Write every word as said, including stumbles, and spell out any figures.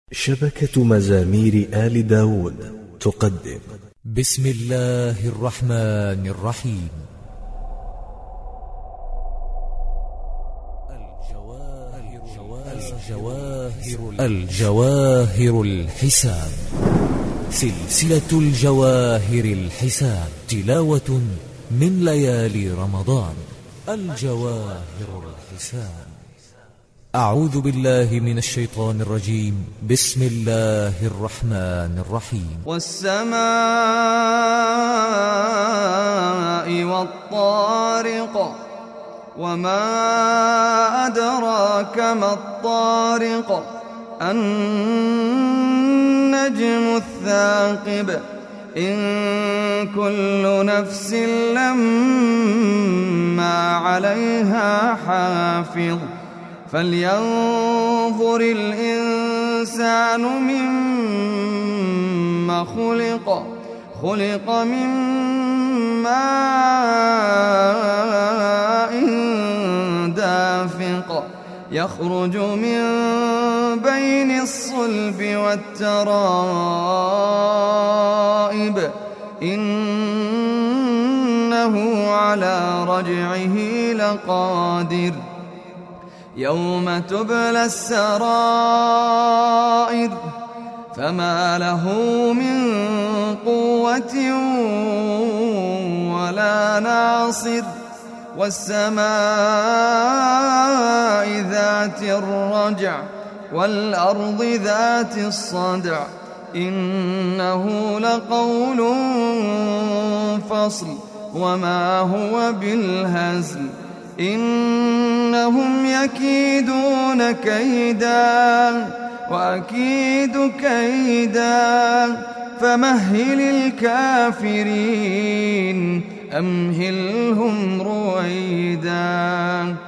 شبكة مزامير آل داود تقدم بسم الله الرحمن الرحيم. الجواهر, الجواهر الحسان، سلسلة الجواهر الحسان، تلاوة من ليالي رمضان. الجواهر الحسان. أعوذ بالله من الشيطان الرجيم. بسم الله الرحمن الرحيم. والسماء والطارق، وما أدراك ما الطارق، النجم الثاقب، إن كل نفس لما عليها حافظ، فلينظر الإنسان مما خلق خلق من ماء دافق، يخرج من بين الصلب والترائب، إنه على رجعه لقادر، يوم تبلى السرائر، فما له من قوة ولا ناصر، والسماء ذات الرجع، والأرض ذات الصدع، إنه لقول فصل، وما هو بالهزل، إنهم يكيدون كيدا وأكيد كيدا، فمهل الكافرين أمهلهم رويدا.